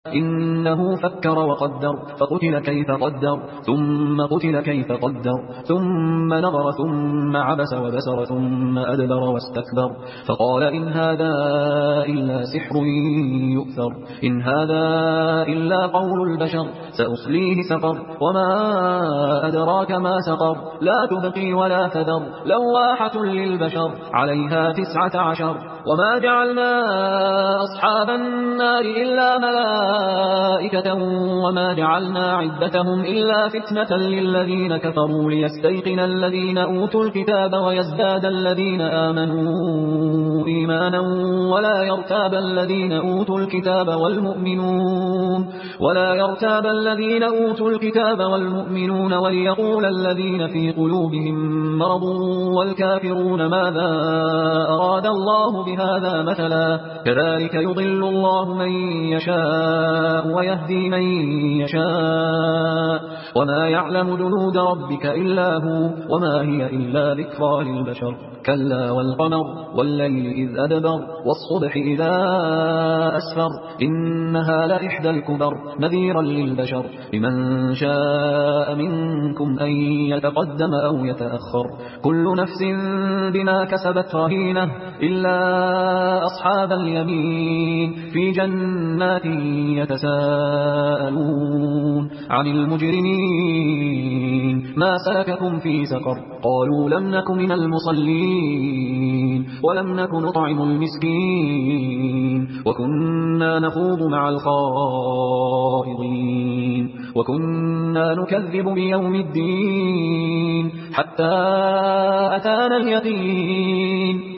إنه فكر وقدر فقتل كيف قدر ثم قتل كيف قدر ثم نظر ثم عبس وبسر ثم أدبر واستكبر فقال إن هذا إلا سحر يؤثر إن هذا إلا قول البشر سأصليه سقر وما أدراك ما سقر لا تبقي ولا تذر لواحة للبشر عليها 19 وما جعلنا أصحاب النار إلا ملائكة وما جعلنا عدتهم إلا فتنة للذين كفروا ليستيقن الذين أوتوا الكتاب ويزداد الذين آمنوا إيمانا ولا يرتاب الذين أوتوا الكتاب والمؤمنون وليقول الذين في قلوبهم مرض والكافرون ماذا أراد الله بهذا مثلا كذلك يضل الله من يشاء ويهدي من يشاء وما يعلم جنود ربك إلا هو وما هي إلا ذكرى للبشر كلا والقمر والليل إذ أدبر والصبح إذا أسفر إنها لإحدى الكبر نذيرا للبشر لمن شاء منكم أن يتقدم أو يتأخر كل نفس بما كسبت رهينة إلا أصحاب اليمين في جنات يتساءلون عن المجرمين ما سلككم في سقر قالوا لم نك من المصلين ولم نك نطعم المسكين وكنا نخوض مع الخائضين وكنا نكذب بيوم الدين حتى أتانا اليقين